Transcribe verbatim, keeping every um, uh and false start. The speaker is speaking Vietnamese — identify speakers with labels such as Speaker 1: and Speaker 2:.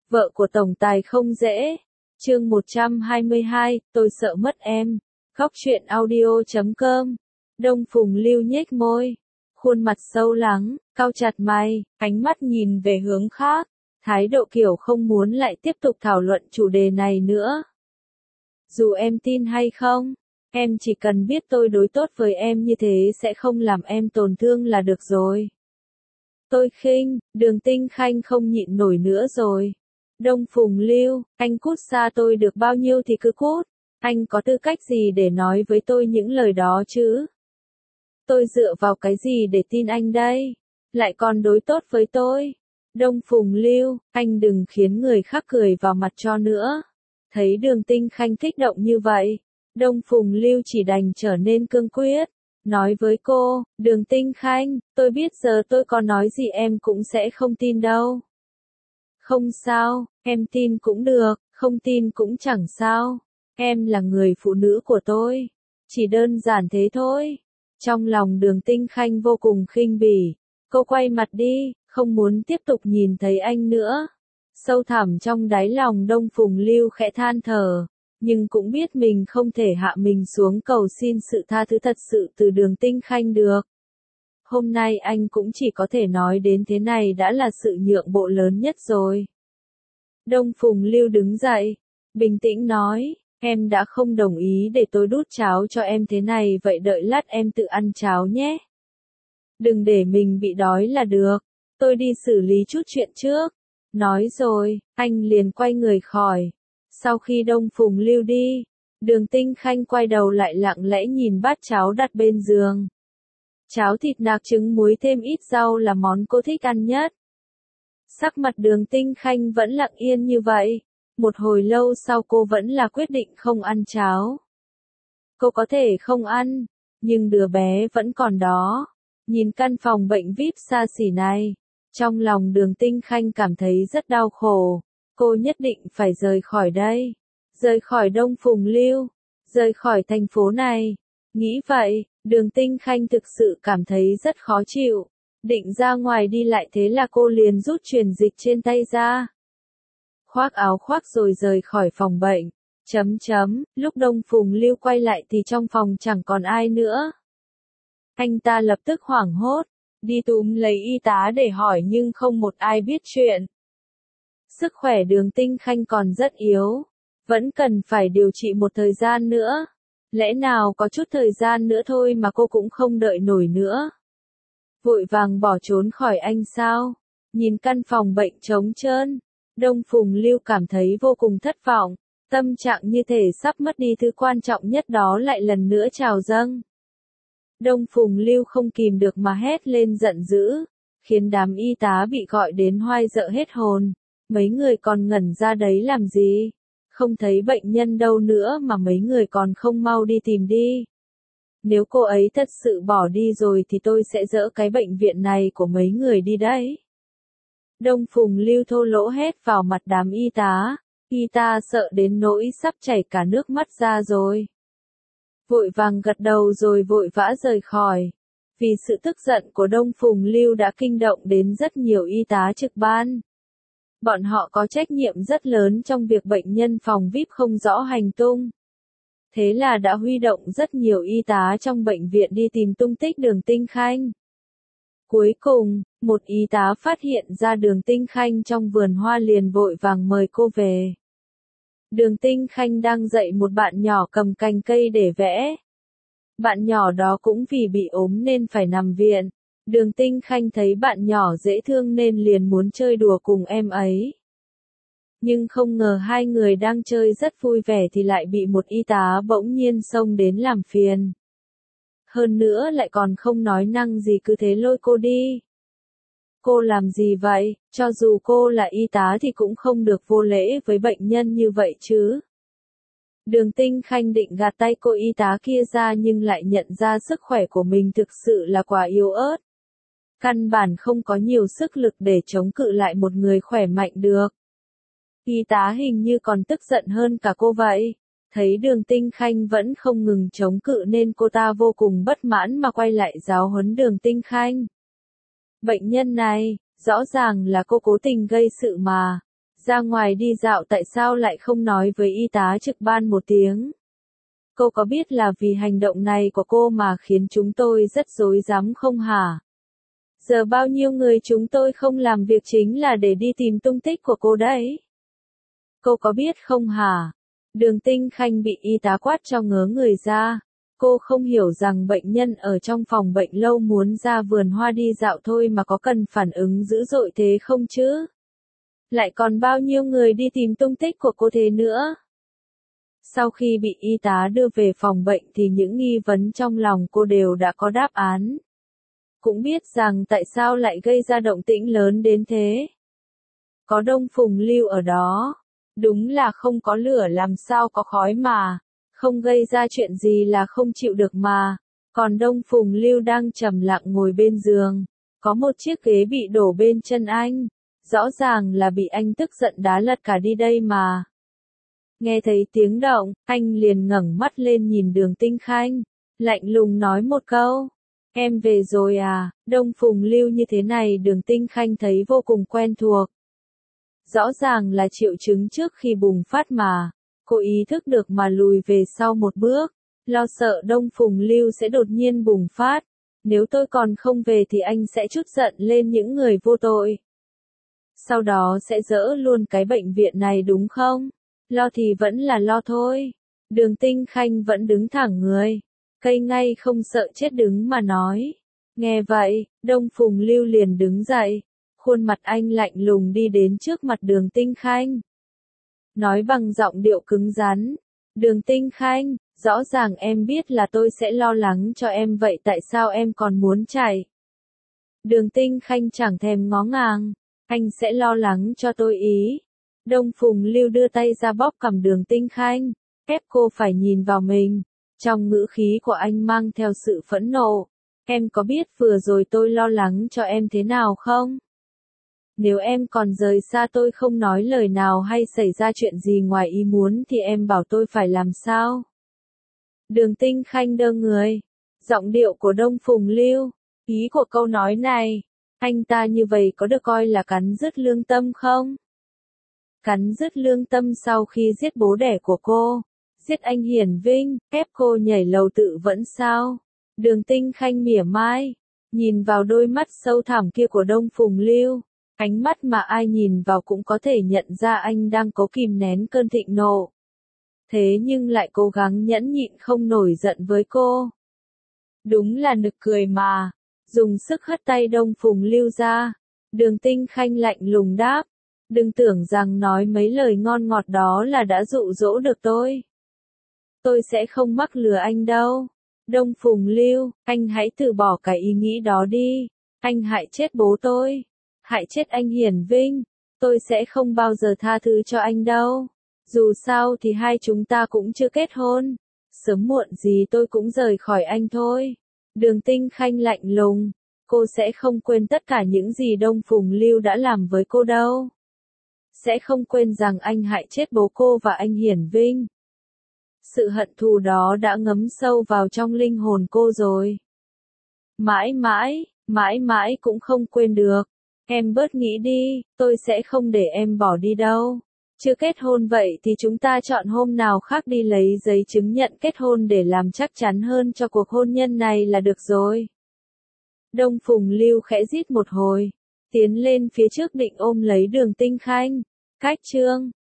Speaker 1: Vợ của tổng tài không dễ. Chương một trăm hai mươi hai, tôi sợ mất em. Góc truyện audio chấm com. Đông Phùng Lưu nhếch môi, khuôn mặt sâu lắng, cau chặt mày, ánh mắt nhìn về hướng khác, thái độ kiểu không muốn lại tiếp tục thảo luận chủ đề này nữa. Dù em tin hay không, em chỉ cần biết tôi đối tốt với em như thế sẽ không làm em tổn thương là được rồi. Tôi khinh, Đường Tinh Khanh không nhịn nổi nữa rồi. Đông Phùng Lưu, anh cút xa tôi được bao nhiêu thì cứ cút. Anh có tư cách gì để nói với tôi những lời đó chứ? Tôi dựa vào cái gì để tin anh đây? Lại còn đối tốt với tôi. Đông Phùng Lưu, anh đừng khiến người khác cười vào mặt cho nữa. Thấy Đường Tinh Khanh kích động như vậy, Đông Phùng Lưu chỉ đành trở nên cương quyết. Nói với cô, Đường Tinh Khanh, tôi biết giờ tôi có nói gì em cũng sẽ không tin đâu. Không sao, em tin cũng được, không tin cũng chẳng sao. Em là người phụ nữ của tôi. Chỉ đơn giản thế thôi. Trong lòng Đường Tinh Khanh vô cùng khinh bỉ. Cô quay mặt đi, không muốn tiếp tục nhìn thấy anh nữa. Sâu thẳm trong đáy lòng Đông Phùng Lưu khẽ than thở. Nhưng cũng biết mình không thể hạ mình xuống cầu xin sự tha thứ thật sự từ Đường Tinh Khanh được. Hôm nay anh cũng chỉ có thể nói đến thế này đã là sự nhượng bộ lớn nhất rồi. Đông Phùng Lưu đứng dậy, bình tĩnh nói, em đã không đồng ý để tôi đút cháo cho em thế này vậy đợi lát em tự ăn cháo nhé. Đừng để mình bị đói là được, tôi đi xử lý chút chuyện trước. Nói rồi, anh liền quay người khỏi. Sau khi Đông Phùng Lưu đi, Đường Tinh Khanh quay đầu lại lặng lẽ nhìn bát cháo đặt bên giường. Cháo thịt nạc trứng muối thêm ít rau là món cô thích ăn nhất. Sắc mặt Đường Tinh Khanh vẫn lặng yên như vậy. Một hồi lâu sau cô vẫn là quyết định không ăn cháo. Cô có thể không ăn, nhưng đứa bé vẫn còn đó. Nhìn căn phòng bệnh víp xa xỉ này, trong lòng Đường Tinh Khanh cảm thấy rất đau khổ. Cô nhất định phải rời khỏi đây. Rời khỏi Đông Phùng Lưu. Rời khỏi thành phố này. Nghĩ vậy, Đường Tinh Khanh thực sự cảm thấy rất khó chịu. Định ra ngoài đi lại thế là cô liền rút truyền dịch trên tay ra. Khoác áo khoác rồi rời khỏi phòng bệnh. Chấm chấm, lúc Đông Phùng Lưu quay lại thì trong phòng chẳng còn ai nữa. Anh ta lập tức hoảng hốt, đi túm lấy y tá để hỏi nhưng không một ai biết chuyện. Sức khỏe Đường Tinh Khanh còn rất yếu, vẫn cần phải điều trị một thời gian nữa. Lẽ nào có chút thời gian nữa thôi mà cô cũng không đợi nổi nữa. Vội vàng bỏ trốn khỏi anh sao? Nhìn căn phòng bệnh trống trơn, Đông Phùng Lưu cảm thấy vô cùng thất vọng. Tâm trạng như thể sắp mất đi thứ quan trọng nhất đó lại lần nữa trào dâng. Đông Phùng Lưu không kìm được mà hét lên giận dữ, khiến đám y tá bị gọi đến hoai dợ hết hồn. Mấy người còn ngẩn ra đấy làm gì? Không thấy bệnh nhân đâu nữa mà mấy người còn không mau đi tìm đi. Nếu cô ấy thật sự bỏ đi rồi thì tôi sẽ dỡ cái bệnh viện này của mấy người đi đấy. Đông Phùng Lưu thô lỗ hét vào mặt đám y tá. Y tá sợ đến nỗi sắp chảy cả nước mắt ra rồi. Vội vàng gật đầu rồi vội vã rời khỏi. Vì sự tức giận của Đông Phùng Lưu đã kinh động đến rất nhiều y tá trực ban. Bọn họ có trách nhiệm rất lớn trong việc bệnh nhân phòng víp không rõ hành tung. Thế là đã huy động rất nhiều y tá trong bệnh viện đi tìm tung tích Đường Tinh Khanh. Cuối cùng, một y tá phát hiện ra Đường Tinh Khanh trong vườn hoa liền vội vàng mời cô về. Đường Tinh Khanh đang dạy một bạn nhỏ cầm cành cây để vẽ. Bạn nhỏ đó cũng vì bị ốm nên phải nằm viện. Đường Tinh Khanh thấy bạn nhỏ dễ thương nên liền muốn chơi đùa cùng em ấy. Nhưng không ngờ hai người đang chơi rất vui vẻ thì lại bị một y tá bỗng nhiên xông đến làm phiền. Hơn nữa lại còn không nói năng gì cứ thế lôi cô đi. Cô làm gì vậy? Cho dù cô là y tá thì cũng không được vô lễ với bệnh nhân như vậy chứ. Đường Tinh Khanh định gạt tay cô y tá kia ra nhưng lại nhận ra sức khỏe của mình thực sự là quá yếu ớt. Căn bản không có nhiều sức lực để chống cự lại một người khỏe mạnh được. Y tá hình như còn tức giận hơn cả cô vậy. Thấy Đường Tinh Khanh vẫn không ngừng chống cự nên cô ta vô cùng bất mãn mà quay lại giáo huấn Đường Tinh Khanh. Bệnh nhân này, rõ ràng là cô cố tình gây sự mà. Ra ngoài đi dạo tại sao lại không nói với y tá trực ban một tiếng? Cô có biết là vì hành động này của cô mà khiến chúng tôi rất rối rắm không hả? Giờ bao nhiêu người chúng tôi không làm việc chính là để đi tìm tung tích của cô đấy. Cô có biết không hả? Đường Tinh Khanh bị y tá quát cho ngớ người ra. Cô không hiểu rằng bệnh nhân ở trong phòng bệnh lâu muốn ra vườn hoa đi dạo thôi mà có cần phản ứng dữ dội thế không chứ? Lại còn bao nhiêu người đi tìm tung tích của cô thế nữa? Sau khi bị y tá đưa về phòng bệnh thì những nghi vấn trong lòng cô đều đã có đáp án. Cũng biết rằng tại sao lại gây ra động tĩnh lớn đến thế. Có Đông Phùng Lưu ở đó. Đúng là không có lửa làm sao có khói mà. Không gây ra chuyện gì là không chịu được mà. Còn Đông Phùng Lưu đang trầm lặng ngồi bên giường. Có một chiếc ghế bị đổ bên chân anh. Rõ ràng là bị anh tức giận đá lật cả đi đây mà. Nghe thấy tiếng động, anh liền ngẩng mắt lên nhìn Đường Tinh Khanh. Lạnh lùng nói một câu. Em về rồi à? Đông Phùng Lưu như thế này Đường Tinh Khanh thấy vô cùng quen thuộc. Rõ ràng là triệu chứng trước khi bùng phát mà. Cô ý thức được mà lùi về sau một bước. Lo sợ Đông Phùng Lưu sẽ đột nhiên bùng phát. Nếu tôi còn không về thì anh sẽ trút giận lên những người vô tội. Sau đó sẽ dỡ luôn cái bệnh viện này đúng không? Lo thì vẫn là lo thôi. Đường Tinh Khanh vẫn đứng thẳng người. Cây ngay không sợ chết đứng mà nói. Nghe vậy, Đông Phùng Lưu liền đứng dậy. Khuôn mặt anh lạnh lùng đi đến trước mặt Đường Tinh Khanh. Nói bằng giọng điệu cứng rắn. Đường Tinh Khanh, rõ ràng em biết là tôi sẽ lo lắng cho em vậy tại sao em còn muốn chạy? Đường Tinh Khanh chẳng thèm ngó ngàng. Anh sẽ lo lắng cho tôi ý. Đông Phùng Lưu đưa tay ra bóp cằm Đường Tinh Khanh, ép cô phải nhìn vào mình. Trong ngữ khí của anh mang theo sự phẫn nộ. Em có biết vừa rồi tôi lo lắng cho em thế nào không? Nếu em còn rời xa tôi không nói lời nào hay xảy ra chuyện gì ngoài ý muốn thì em bảo tôi phải làm sao? Đường Tinh Khanh đơ người. Giọng điệu của Đông Phùng Lưu. Ý của câu nói này, anh ta như vậy có được coi là cắn rứt lương tâm không? Cắn rứt lương tâm sau khi giết bố đẻ của cô, giết anh Hiển Vinh, ép cô nhảy lầu tự vẫn sao? Đường Tinh Khanh mỉa mai, nhìn vào đôi mắt sâu thẳm kia của Đông Phùng Lưu, ánh mắt mà ai nhìn vào cũng có thể nhận ra anh đang cố kìm nén cơn thịnh nộ. Thế nhưng lại cố gắng nhẫn nhịn không nổi giận với cô. Đúng là nực cười mà. Dùng sức hất tay Đông Phùng Lưu ra. Đường Tinh Khanh lạnh lùng đáp. Đừng tưởng rằng nói mấy lời ngon ngọt đó là đã dụ dỗ được tôi. Tôi sẽ không mắc lừa anh đâu. Đông Phùng Lưu, anh hãy từ bỏ cái ý nghĩ đó đi. Anh hại chết bố tôi. Hại chết anh Hiển Vinh. Tôi sẽ không bao giờ tha thứ cho anh đâu. Dù sao thì hai chúng ta cũng chưa kết hôn. Sớm muộn gì tôi cũng rời khỏi anh thôi. Đường Tinh Khanh lạnh lùng. Cô sẽ không quên tất cả những gì Đông Phùng Lưu đã làm với cô đâu. Sẽ không quên rằng anh hại chết bố cô và anh Hiển Vinh. Sự hận thù đó đã ngấm sâu vào trong linh hồn cô rồi. Mãi mãi, mãi mãi cũng không quên được. Em bớt nghĩ đi, tôi sẽ không để em bỏ đi đâu. Chưa kết hôn vậy thì chúng ta chọn hôm nào khác đi lấy giấy chứng nhận kết hôn để làm chắc chắn hơn cho cuộc hôn nhân này là được rồi. Đông Phùng Lưu khẽ rít một hồi, tiến lên phía trước định ôm lấy Đường Tinh Khanh. Cách chương